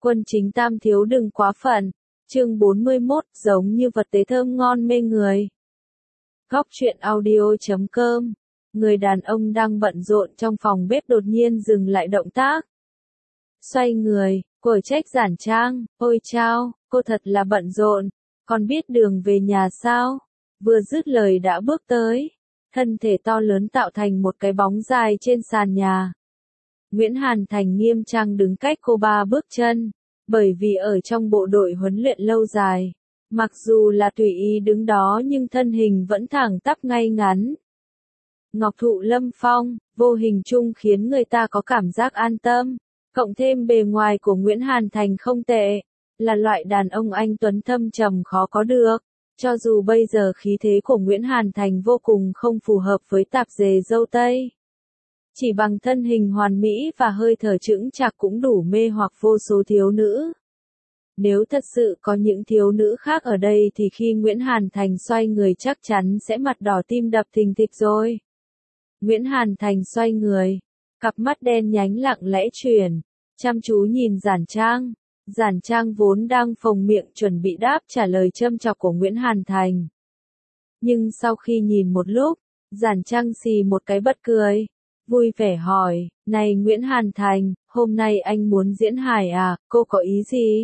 Quân chính tam thiếu đừng quá phận. Chương 41, giống như vật tế thơm ngon mê người. Góc truyện audio.com. Người đàn ông đang bận rộn trong phòng bếp đột nhiên dừng lại động tác. Xoay người, quở trách Giản Trang, ôi chao, cô thật là bận rộn, còn biết đường về nhà sao? Vừa dứt lời đã bước tới, thân thể to lớn tạo thành một cái bóng dài trên sàn nhà. Nguyễn Hàn Thành nghiêm trang đứng cách cô 3 bước chân, bởi vì ở trong bộ đội huấn luyện lâu dài, mặc dù là tùy ý đứng đó nhưng thân hình vẫn thẳng tắp ngay ngắn. Ngọc thụ lâm phong, vô hình chung khiến người ta có cảm giác an tâm, cộng thêm bề ngoài của Nguyễn Hàn Thành không tệ, là loại đàn ông anh tuấn thâm trầm khó có được. Cho dù bây giờ khí thế của Nguyễn Hàn Thành vô cùng không phù hợp với tạp dề dâu tây, chỉ bằng thân hình hoàn mỹ và hơi thở chững chạc cũng đủ mê hoặc vô số thiếu nữ. Nếu thật sự có những thiếu nữ khác ở đây thì khi Nguyễn Hàn Thành xoay người chắc chắn sẽ mặt đỏ tim đập thình thịch rồi. Nguyễn Hàn Thành xoay người, cặp mắt đen nhánh lặng lẽ chuyển, chăm chú nhìn Giản Trang. Giản Trang vốn đang phồng miệng chuẩn bị đáp trả lời châm chọc của Nguyễn Hàn Thành. Nhưng sau khi nhìn một lúc, Giản Trang xì một cái bật cười, vui vẻ hỏi, này Nguyễn Hàn Thành, hôm nay anh muốn diễn hài à, cô có ý gì?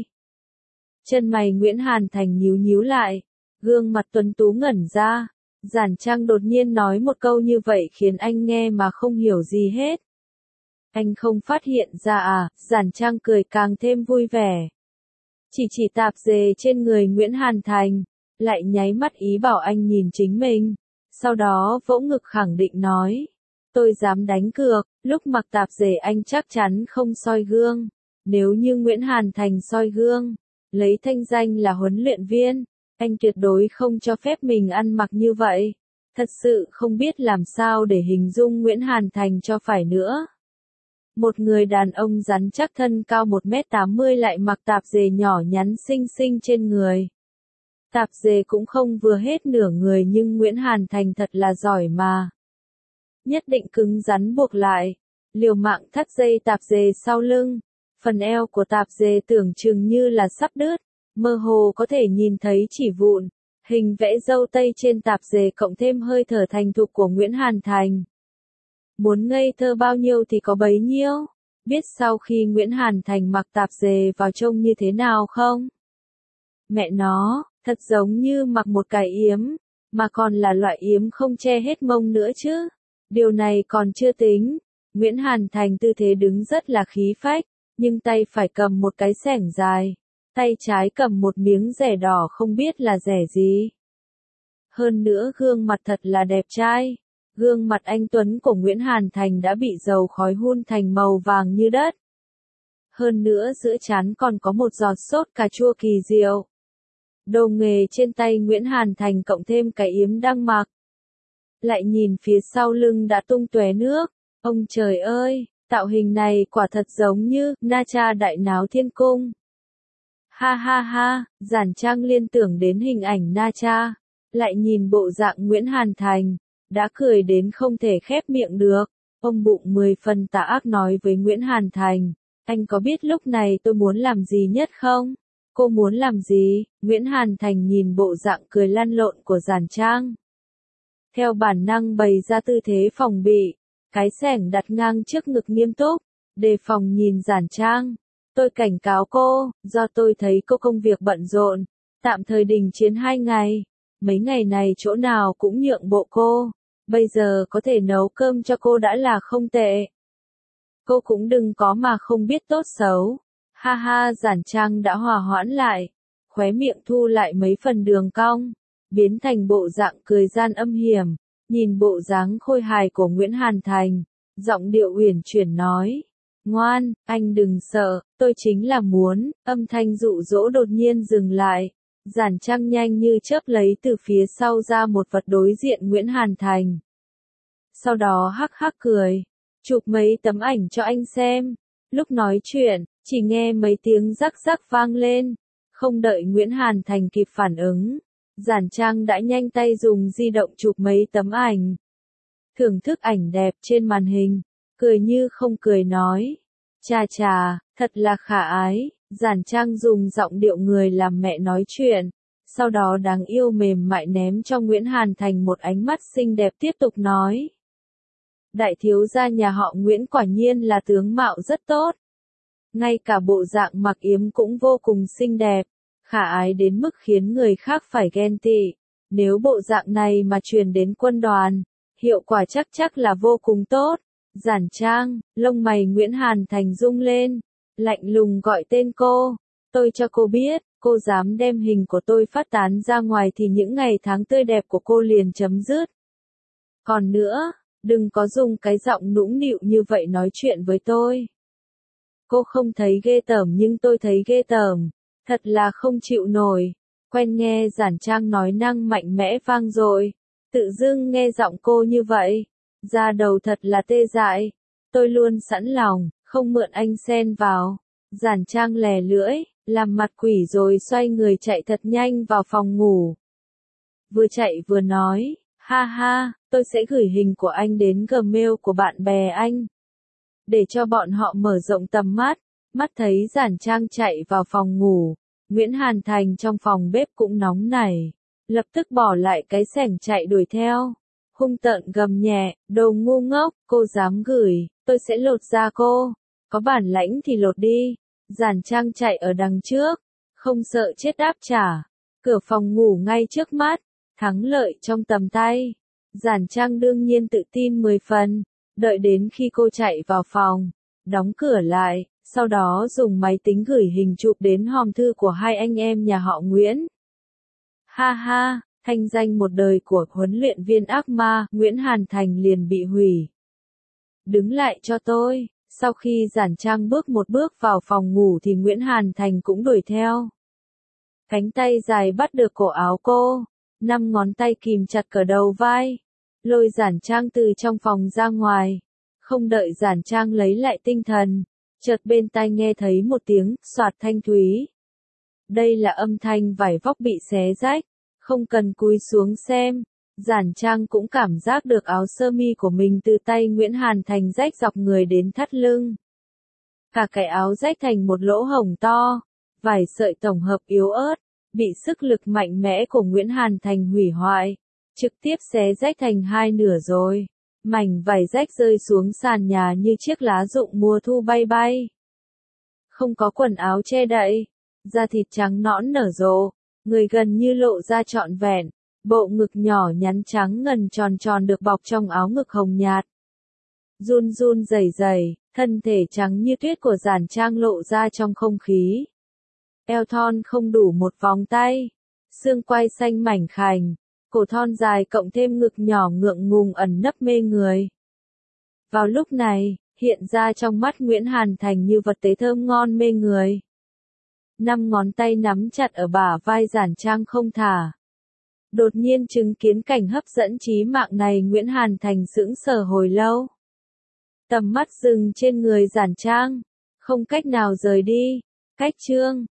Chân mày Nguyễn Hàn Thành nhíu nhíu lại, gương mặt tuấn tú ngẩn ra. Giản Trang đột nhiên nói một câu như vậy khiến anh nghe mà không hiểu gì hết. Anh không phát hiện ra à? Giản Trang cười càng thêm vui vẻ. Chỉ tạp dề trên người Nguyễn Hàn Thành, lại nháy mắt ý bảo anh nhìn chính mình. Sau đó vỗ ngực khẳng định nói, tôi dám đánh cược, lúc mặc tạp dề anh chắc chắn không soi gương. Nếu như Nguyễn Hàn Thành soi gương, lấy thanh danh là huấn luyện viên, anh tuyệt đối không cho phép mình ăn mặc như vậy. Thật sự không biết làm sao để hình dung Nguyễn Hàn Thành cho phải nữa. Một người đàn ông rắn chắc thân cao 1m80 lại mặc tạp dề nhỏ nhắn xinh xinh trên người. Tạp dề cũng không vừa hết nửa người nhưng Nguyễn Hàn Thành thật là giỏi mà. Nhất định cứng rắn buộc lại, liều mạng thắt dây tạp dề sau lưng. Phần eo của tạp dề tưởng chừng như là sắp đứt, mơ hồ có thể nhìn thấy chỉ vụn. Hình vẽ dâu tây trên tạp dề cộng thêm hơi thở thành thục của Nguyễn Hàn Thành. Muốn ngây thơ bao nhiêu thì có bấy nhiêu. Biết sau khi Nguyễn Hàn Thành mặc tạp dề vào trông như thế nào không? Mẹ nó, thật giống như mặc một cái yếm, mà còn là loại yếm không che hết mông nữa chứ. Điều này còn chưa tính. Nguyễn Hàn Thành tư thế đứng rất là khí phách, nhưng tay phải cầm một cái xẻng dài, tay trái cầm một miếng rẻ đỏ không biết là rẻ gì. Hơn nữa gương mặt thật là đẹp trai. Gương mặt anh tuấn của Nguyễn Hàn Thành đã bị dầu khói hun thành màu vàng như đất. Hơn nữa giữa trán còn có một giọt sốt cà chua kỳ diệu. Đồ nghề trên tay Nguyễn Hàn Thành cộng thêm cái yếm đang mặc. Lại nhìn phía sau lưng đã tung tóe nước. Ông trời ơi, tạo hình này quả thật giống như Na Cha đại náo thiên cung. Ha ha ha, Giản Trang liên tưởng đến hình ảnh Na Cha, lại nhìn bộ dạng Nguyễn Hàn Thành, đã cười đến không thể khép miệng được. Ông bụng 10 phần tà ác nói với Nguyễn Hàn Thành, anh có biết lúc này tôi muốn làm gì nhất không? Cô muốn làm gì? Nguyễn Hàn Thành nhìn bộ dạng cười lăn lộn của Giản Trang. Theo bản năng bày ra tư thế phòng bị, cái xẻng đặt ngang trước ngực nghiêm túc, đề phòng nhìn Giản Trang. Tôi cảnh cáo cô, do tôi thấy cô công việc bận rộn, tạm thời đình chiến 2 ngày. Mấy ngày này chỗ nào cũng nhượng bộ cô, bây giờ có thể nấu cơm cho cô đã là không tệ. Cô cũng đừng có mà không biết tốt xấu. Ha ha, Giản Trang đã hòa hoãn lại, khóe miệng thu lại mấy phần đường cong, biến thành bộ dạng cười gian âm hiểm, nhìn bộ dáng khôi hài của Nguyễn Hàn Thành, giọng điệu uyển chuyển nói. Ngoan, anh đừng sợ, tôi chính là muốn. Âm thanh dụ dỗ đột nhiên dừng lại. Giản Trang nhanh như chớp lấy từ phía sau ra một vật đối diện Nguyễn Hàn Thành. Sau đó hắc hắc cười, chụp mấy tấm ảnh cho anh xem. Lúc nói chuyện, chỉ nghe mấy tiếng rắc rắc vang lên. Không đợi Nguyễn Hàn Thành kịp phản ứng, Giản Trang đã nhanh tay dùng di động chụp mấy tấm ảnh. Thưởng thức ảnh đẹp trên màn hình, cười như không cười nói. Chà chà, thật là khả ái, Giản Trang dùng giọng điệu người làm mẹ nói chuyện, sau đó đáng yêu mềm mại ném cho Nguyễn Hàn Thành một ánh mắt xinh đẹp tiếp tục nói. Đại thiếu gia nhà họ Nguyễn quả nhiên là tướng mạo rất tốt. Ngay cả bộ dạng mặc yếm cũng vô cùng xinh đẹp, khả ái đến mức khiến người khác phải ghen tị. Nếu bộ dạng này mà truyền đến quân đoàn, hiệu quả chắc là vô cùng tốt. Giản Trang, lông mày Nguyễn Hàn Thành rung lên, lạnh lùng gọi tên cô. Tôi cho cô biết, cô dám đem hình của tôi phát tán ra ngoài thì những ngày tháng tươi đẹp của cô liền chấm dứt. Còn nữa, đừng có dùng cái giọng nũng nịu như vậy nói chuyện với tôi. Cô không thấy ghê tởm nhưng tôi thấy ghê tởm, thật là không chịu nổi. Quen nghe Giản Trang nói năng mạnh mẽ vang dội, tự dưng nghe giọng cô như vậy, da đầu thật là tê dại. Tôi luôn sẵn lòng, không mượn anh xen vào. Giản Trang lè lưỡi, làm mặt quỷ rồi xoay người chạy thật nhanh vào phòng ngủ. Vừa chạy vừa nói, ha ha, tôi sẽ gửi hình của anh đến Gmail của bạn bè anh, để cho bọn họ mở rộng tầm mắt. Mắt thấy Giản Trang chạy vào phòng ngủ, Nguyễn Hàn Thành trong phòng bếp cũng nóng nảy, lập tức bỏ lại cái xẻng chạy đuổi theo, hung tợn gầm nhẹ, đồ ngu ngốc, cô dám gửi, tôi sẽ lột da cô, có bản lãnh thì lột đi. Giản Trang chạy ở đằng trước, không sợ chết đáp trả, cửa phòng ngủ ngay trước mắt, thắng lợi trong tầm tay. Giản Trang đương nhiên tự tin 10 phần, đợi đến khi cô chạy vào phòng, đóng cửa lại, sau đó dùng máy tính gửi hình chụp đến hòm thư của hai anh em nhà họ Nguyễn. Ha ha, thanh danh một đời của huấn luyện viên ác ma, Nguyễn Hàn Thành liền bị hủy. Đứng lại cho tôi. Sau khi Giản Trang bước một bước vào phòng ngủ thì Nguyễn Hàn Thành cũng đuổi theo. Cánh tay dài bắt được cổ áo cô, 5 ngón tay kìm chặt cờ đầu vai, lôi Giản Trang từ trong phòng ra ngoài. Không đợi Giản Trang lấy lại tinh thần, chợt bên tai nghe thấy một tiếng xoạt thanh thúy. Đây là âm thanh vải vóc bị xé rách, không cần cúi xuống xem. Giản Trang cũng cảm giác được áo sơ mi của mình từ tay Nguyễn Hàn Thành rách dọc người đến thắt lưng. Cả cái áo rách thành một lỗ hổng to, vài sợi tổng hợp yếu ớt, bị sức lực mạnh mẽ của Nguyễn Hàn Thành hủy hoại, trực tiếp xé rách thành hai nửa rồi. Mảnh vải rách rơi xuống sàn nhà như chiếc lá rụng mùa thu bay bay. Không có quần áo che đậy, da thịt trắng nõn nở rộ, người gần như lộ ra trọn vẹn. Bộ ngực nhỏ nhắn trắng ngần tròn tròn được bọc trong áo ngực hồng nhạt. Run run rẩy rẩy, thân thể trắng như tuyết của Giản Trang lộ ra trong không khí. Eo thon không đủ một vòng tay, xương quai xanh mảnh khảnh, cổ thon dài cộng thêm ngực nhỏ ngượng ngùng ẩn nấp mê người. Vào lúc này, hiện ra trong mắt Nguyễn Hàn Thành như vật tế thơm ngon mê người. 5 ngón tay nắm chặt ở bả vai Giản Trang không thả. Đột nhiên chứng kiến cảnh hấp dẫn chí mạng này, Nguyễn Hàn Thành sững sờ hồi lâu. Tầm mắt dừng trên người Giản Trang, không cách nào rời đi. Cách chương